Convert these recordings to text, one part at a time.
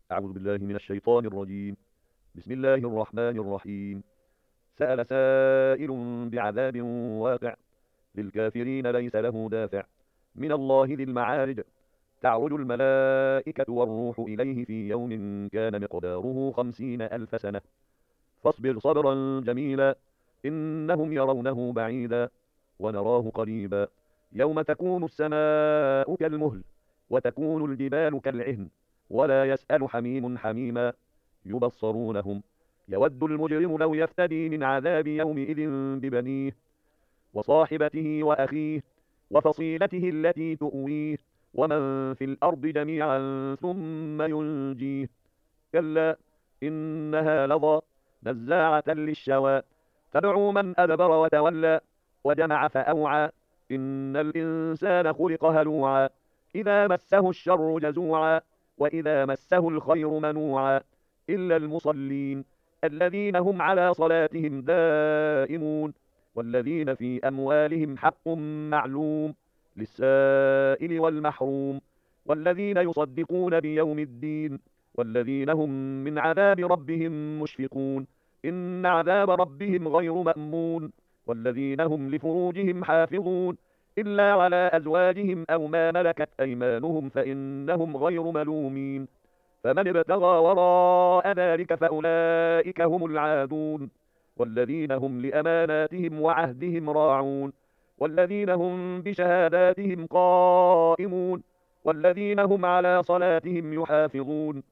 أعوذ بالله من الشيطان الرجيم. بسم الله الرحمن الرحيم. سأل سائل بعذاب واقع، للكافرين ليس له دافع، من الله ذي المعارج. تعرج الملائكة والروح إليه في يوم كان مقداره 50,000 سنة. فاصبر صبرا جميلا، إنهم يرونه بعيدا ونراه قريبا. يوم تكون السماء كالمهل، وتكون الجبال كالعهن، ولا يسأل حميم حميما. يبصرونهم. يود المجرم لو يفتدي من عذاب يومئذ ببنيه، وصاحبته وأخيه، وفصيلته التي تؤويه، ومن في الأرض جميعا ثم ينجيه. كلا إنها لظى، نزاعة للشوى، تدعو من أدبر وتولى، وجمع فأوعى. إن الإنسان خلق هلوعا، إذا مسه الشر جزوعا، وإذا مسه الخير منوعا. إلا المصلين، الذين هم على صلاتهم دائمون، والذين في أموالهم حق معلوم، للسائل والمحروم، والذين يصدقون بيوم الدين، والذين هم من عذاب ربهم مشفقون. إن عذاب ربهم غير مأمون. والذين هم لفروجهم حافظون، إلا على أزواجهم أو ما ملكت أيمانهم فإنهم غير ملومين. فمن ابتغى وراء ذلك فأولئك هم العادون. والذين هم لأماناتهم وعهدهم راعون، والذين هم بشهاداتهم قائمون، والذين هم على صلاتهم يحافظون.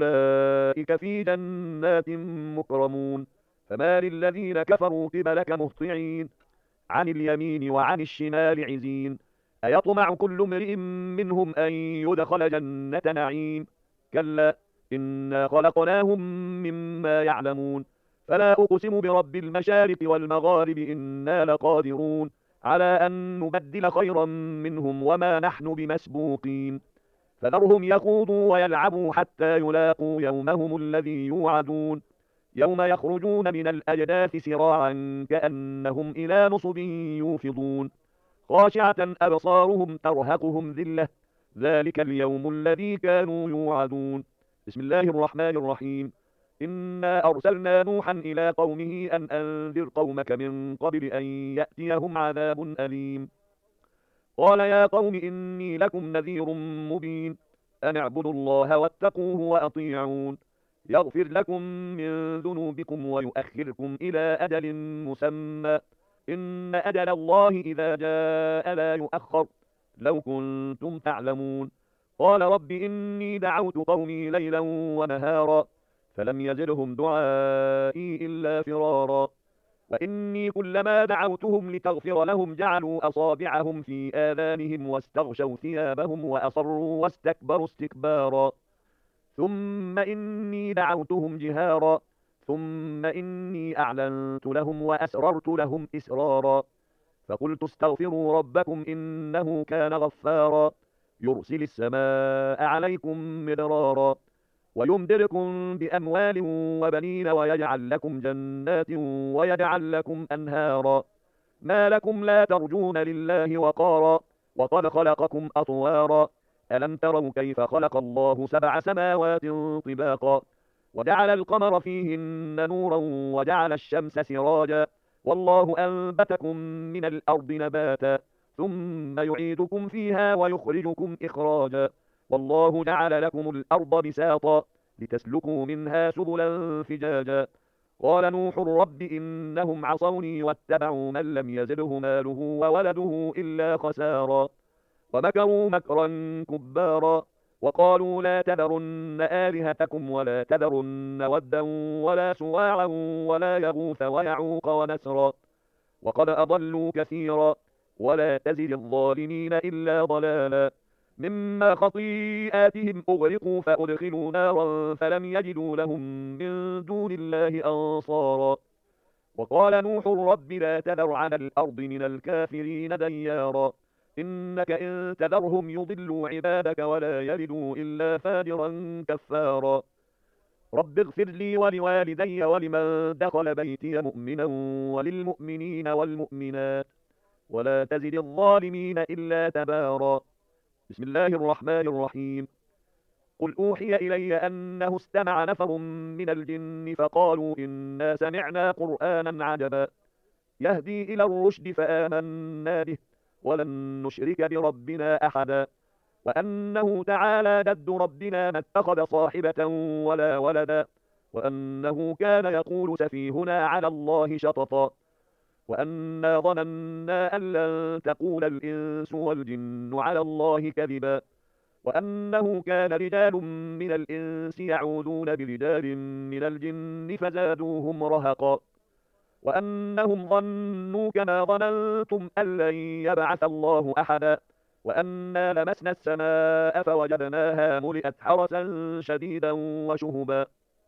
أولئك في جنات مكرمون. فما للذين كفروا قبلك مهطعين، عن اليمين وعن الشمال عزين. أيطمع كل امرئ منهم أن يدخل جنة نعيم. كلا إنا خلقناهم مما يعلمون. فلا أقسم برب المشارق والمغارب إنا لقادرون على أن نبدل خيرا منهم وما نحن بمسبوقين. فذرهم يخوضوا ويلعبوا حتى يلاقوا يومهم الذي يوعدون. يوم يخرجون من الأجداث سراعا كأنهم إلى نصب يوفضون. خاشعة أبصارهم ترهقهم ذلة، ذلك اليوم الذي كانوا يوعدون. بسم الله الرحمن الرحيم. إنا أرسلنا نوحا إلى قومه أن أنذر قومك من قبل أن يأتيهم عذاب أليم. قال يا قوم إني لكم نذير مبين، أن اعبدوا الله واتقوه وأطيعون. يغفر لكم من ذنوبكم ويؤخركم إلى أجل مسمى، إن أجل الله إذا جاء لا يؤخر، لو كنتم تعلمون. قال رب إني دعوت قومي ليلا ونهارا، فلم يزدهم دعائي إلا فرارا. وإني كلما دعوتهم لتغفر لهم جعلوا أصابعهم في آذانهم واستغشوا ثيابهم وأصروا واستكبروا استكبارا. ثم إني دعوتهم جهارا، ثم إني أعلنت لهم وأسررت لهم إسرارا. فقلت استغفروا ربكم إنه كان غفارا، يرسل السماء عليكم مدرارا، ويمددكم بأموال وبنين ويجعل لكم جنات ويجعل لكم أنهارا. ما لكم لا ترجون لله وقارا، وقد خلقكم أطوارا. ألم تروا كيف خلق الله 7 سماوات طباقا، وجعل القمر فيهن نورا وجعل الشمس سراجا، والله أنبتكم من الأرض نباتا، ثم يعيدكم فيها ويخرجكم إخراجا. والله جعل لكم الأرض بساطا، لتسلكوا منها سبلا فجاجا. قال نوح رب إنهم عصوني واتبعوا من لم يزده ماله وولده إلا خسارا. ومكروا مكرا كبارا، وقالوا لا تذرن آلهتكم ولا تذرن ودا ولا سواعا ولا يغوث ويعوق ونسرا، وقد أضلوا كثيرا، ولا تزد الظالمين إلا ضلالا. مما خطيئاتهم أغرقوا فأدخلوا نارا فلم يجدوا لهم من دون الله أنصارا. وقال نوح رب لا تذر على الأرض من الكافرين ديارا، إنك إن تذرهم يضلوا عبادك ولا يلدوا إلا فاجرا كفارا. رب اغفر لي ولوالدي ولمن دخل بيتي مؤمنا وللمؤمنين والمؤمنات، ولا تزد الظالمين إلا تبارا. بسم الله الرحمن الرحيم. قل أوحي إلي أنه استمع نفر من الجن فقالوا إنا سمعنا قرآنا عجبا يهدي إلى الرشد فآمنا به ولن نشرك بربنا أحدا وأنه تعالى جد ربنا ما اتخذ صاحبة ولا ولدا وأنه كان يقول سفيهنا على الله شططا وأنا ظننا أن لن تقول الإنس والجن على الله كذبا وأنه كان رجال من الإنس يعوذون برجال من الجن فزادوهم رهقا وأنهم ظنوا كما ظننتم أن لن يبعث الله أحدا وأنا لمسنا السماء فوجدناها ملئت حرسا شديدا وشهبا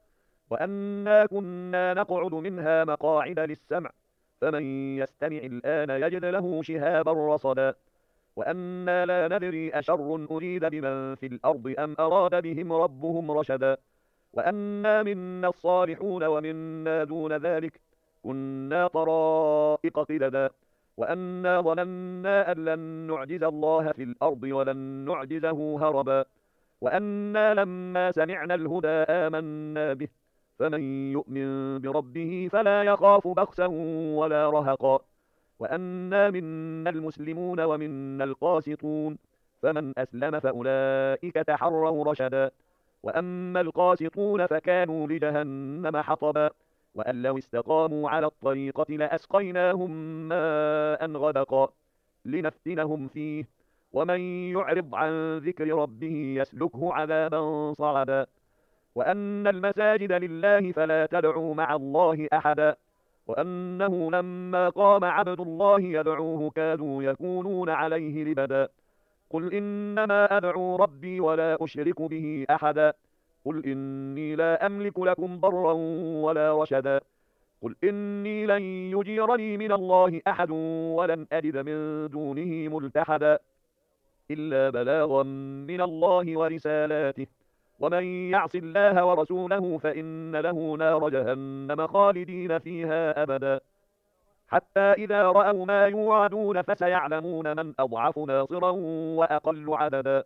وأنا كنا نقعد منها مقاعد للسمع فمن يستمع الآن يجد له شهابا رصدا وأنا لا ندري أشر أريد بمن في الأرض أم أراد بهم ربهم رشدا وأنا منا الصالحون ومنا دون ذلك كنا طرائق قددا وأنا ظننا أن لن نعجز الله في الأرض ولن نعجزه هربا وأنا لما سمعنا الهدى آمنا به فمن يؤمن بربه فلا يخاف بخسا ولا رهقا وأنا منا المسلمون ومنا القاسطون فمن أسلم فأولئك تحروا رشدا وأما القاسطون فكانوا لجهنم حطبا وأن لو استقاموا على الطريقة لأسقيناهم ماء غدقا لنفتنهم فيه ومن يعرض عن ذكر ربه يسلكه عذابا صعدا وأن المساجد لله فلا تدعوا مع الله أحدا وأنه لما قام عبد الله يدعوه كادوا يكونون عليه لبدا قل إنما أدعو ربي ولا أشرك به أحدا قل إني لا أملك لكم ضرا ولا رشدا قل إني لن يجيرني من الله أحد ولن أجد من دونه ملتحدا إلا بلاغا من الله ورسالاته ومن يعص الله ورسوله فإن له نار جهنم خالدين فيها أبدا حتى إذا رأوا ما يوعدون فسيعلمون من أضعف ناصرا وأقل عددا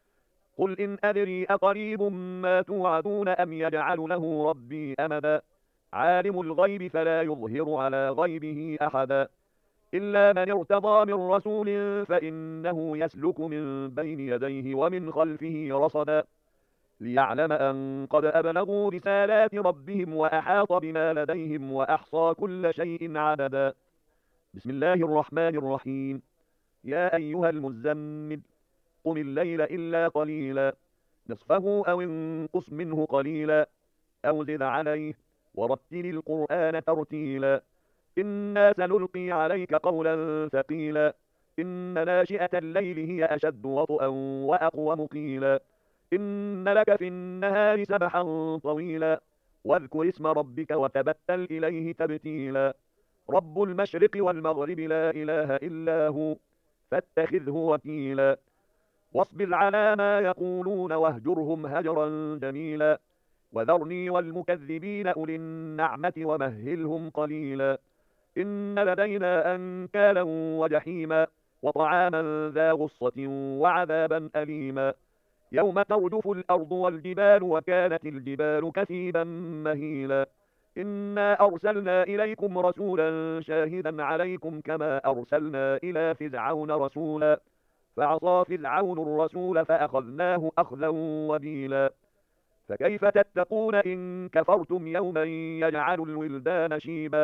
قل إن أدري أقريب ما توعدون أم يجعل له ربي أمدا عالم الغيب فلا يظهر على غيبه أحدا إلا من ارتضى من رسول فإنه يسلك من بين يديه ومن خلفه رصدا ليعلم أن قد أبلغوا رسالات ربهم وأحاط بما لديهم وأحصى كل شيء عددا بسم الله الرحمن الرحيم يا أيها المزمل قم الليل إلا قليلا نصفه أو انقص منه قليلا أو زد عليه ورتل القرآن ترتيلا إنا سنلقي عليك قولا ثقيلا إن ناشئة الليل هي أشد وطئا وأقوم قيلا إن لك في النهار سبحا طويلا واذكر اسم ربك وتبتل إليه تبتيلا رب المشرق والمغرب لا إله إلا هو فاتخذه وكيلا واصبر على ما يقولون واهجرهم هجرا جميلا وذرني والمكذبين أولي النعمة ومهلهم قليلا إن لدينا أنكالا وجحيما وطعاما ذا غصة وعذابا أليما يوم ترجف الأرض والجبال وكانت الجبال كثيبا مهيلا إنا أرسلنا إليكم رسولا شاهدا عليكم كما أرسلنا إلى فرعون رسولا فعصى فرعون الرسول فأخذناه أخذا وبيلا فكيف تتقون إن كفرتم يوما يجعل الولدان شيبا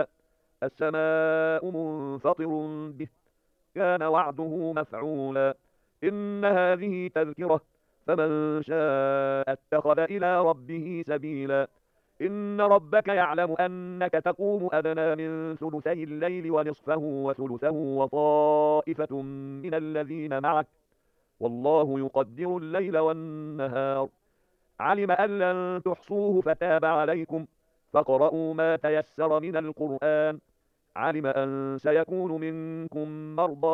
السماء منفطر به كان وعده مفعولا إن هذه تذكرة فمن شاء اتخذ إلى ربه سبيلا إن ربك يعلم أنك تقوم أدنى من ثلثي الليل ونصفه وثلثه وطائفة من الذين معك والله يقدر الليل والنهار علم أن لن تحصوه فتاب عليكم فاقرؤوا ما تيسر من القرآن علم أن سيكون منكم مرضى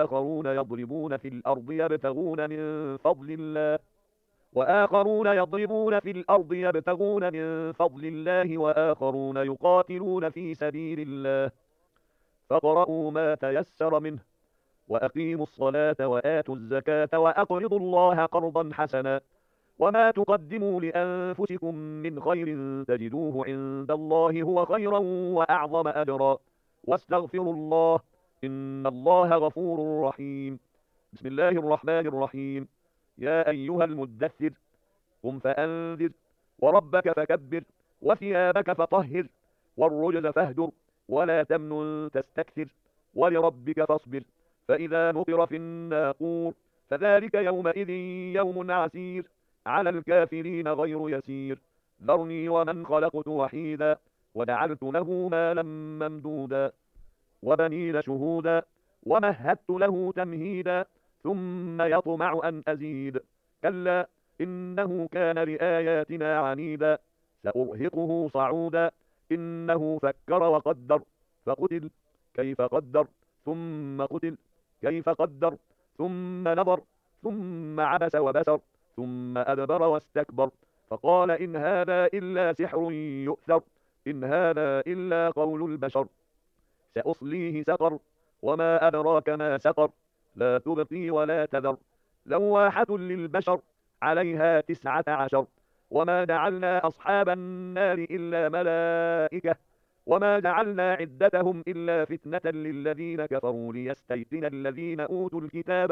وآخرون يضربون في الأرض يبتغون من فضل الله وآخرون يقاتلون في سبيل الله فاقرؤوا ما تيسر منه وأقيموا الصلاة وآتوا الزكاة وأقرضوا الله قرضا حسنا وما تقدموا لأنفسكم من خير تجدوه عند الله هو خيرا وأعظم أجرا واستغفروا الله إن الله غفور رحيم. بسم الله الرحمن الرحيم. يا أيها المدثر قم فأنذر وربك فكبر وثيابك فطهر والرجز فاهجر ولا تمنن تستكثر ولربك فاصبر فإذا نقر في الناقور فذلك يومئذ يوم عسير على الكافرين غير يسير. ذرني ومن خلقت وحيدا وجعلت له مالا ممدودا وبنين شهودا ومهدت له تمهيدا ثم يطمع أن أزيد كلا إنه كان لآياتنا عنيدا سأرهقه صعودا إنه فكر وقدر فقتل كيف قدر ثم قتل كيف قدر ثم نظر ثم عبس وبسر ثم أدبر واستكبر فقال إن هذا إلا سحر يؤثر إن هذا إلا قول البشر سأصليه سقر وما أدراك ما سقر لا تبقي ولا تذر لواحة للبشر عليها 19 وما جعلنا أصحاب النار إلا ملائكة وما جعلنا عدتهم إلا فتنة للذين كفروا ليستيقن الذين أوتوا الكتاب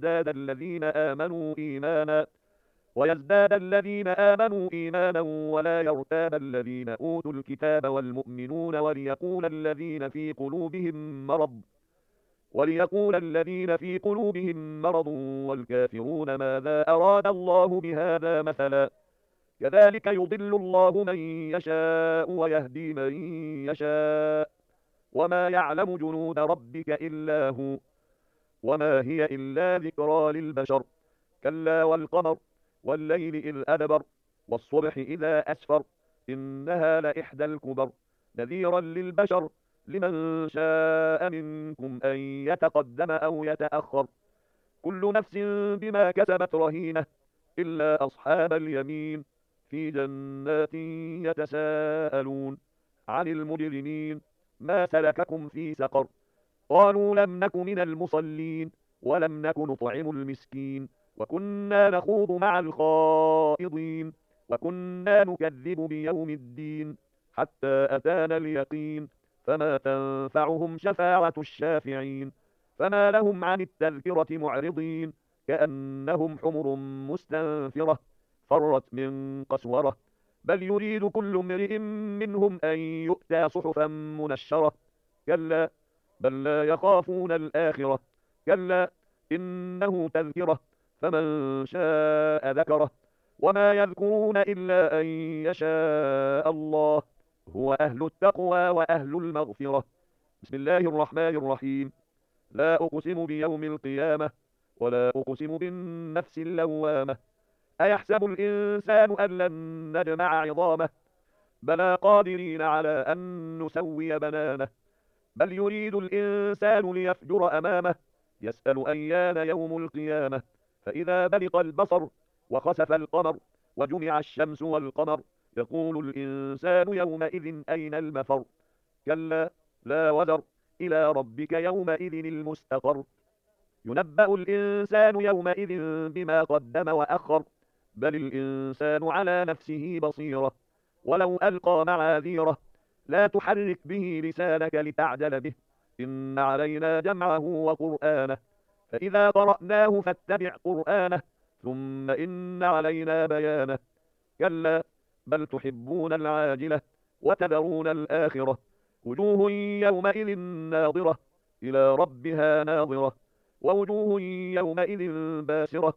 ويزداد الذين آمنوا إيمانا ولا يرتاب الذين أوتوا الكتاب والمؤمنون وليقول الذين في قلوبهم مرض والكافرون ماذا أراد الله بهذا مثلا كذلك يضل الله من يشاء ويهدي من يشاء وما يعلم جنود ربك إلا هو وما هي إلا ذكرى للبشر كلا والقمر والليل إذ أدبر والصبح إذا أسفر إنها لإحدى الكبر نذيرا للبشر لمن شاء منكم أن يتقدم أو يتأخر كل نفس بما كسبت رهينة إلا أصحاب اليمين في جنات يتساءلون عن المجرمين ما سلككم في سقر قالوا لم نك من المصلين ولم نك نطعم المسكين وكنا نخوض مع الخائضين وكنا نكذب بيوم الدين حتى أتانا اليقين فما تنفعهم شفاعة الشافعين فما لهم عن التذكرة معرضين كأنهم حمر مستنفرة فرت من قسورة بل يريد كل امرئ منهم أن يؤتى صحفا منشرة كلا بل لا يخافون الآخرة كلا إنه تذكرة فمن شاء ذكره وما يذكرون إلا أن يشاء الله هو أهل التقوى وأهل المغفرة. بسم الله الرحمن الرحيم. لا أقسم بيوم القيامة ولا أقسم بالنفس اللوامة أيحسب الإنسان أن لن نجمع عظامه بلى قادرين على أن نسوي بنانه بل يريد الإنسان ليفجر أمامه يسأل أيان يوم القيامة فإذا برق البصر وخسف القمر وجمع الشمس والقمر يقول الإنسان يومئذ أين المفر كلا لا وزر إلى ربك يومئذ المستقر ينبأ الإنسان يومئذ بما قدم وأخر بل الإنسان على نفسه بصيرة ولو ألقى معاذيره لا تحرك به لسانك لتعجل به إن علينا جمعه وقرآنه فإذا قرأناه فاتبع قرآنه ثم إن علينا بيانه كلا بل تحبون العاجلة وتذرون الآخرة وجوه يومئذ ناظرة إلى ربها ناظرة ووجوه يومئذ باسرة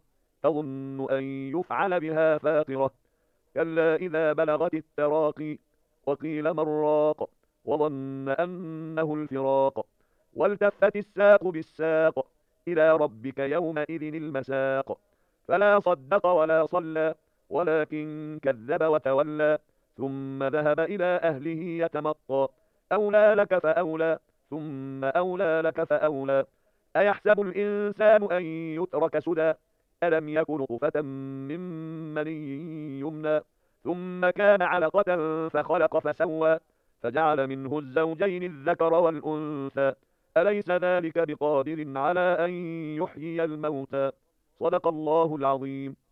تظن أن يفعل بها فاقرة كلا إذا بلغت التراقي وقيل من راق وظن أنه الفراق والتفت الساق بالساق إلى ربك يومئذ المساق فلا صدق ولا صلى ولكن كذب وتولى ثم ذهب إلى أهله يتمطى أولى لك فأولى ثم أولى لك فأولى أيحسب الإنسان أن يترك سدى ألم يك نطفة من مني يمنى ثم كان علقة فخلق فسوى فجعل منه الزوجين الذكر والأنثى أليس ذلك بقادر على أن يحيي الموتى صدق الله العظيم.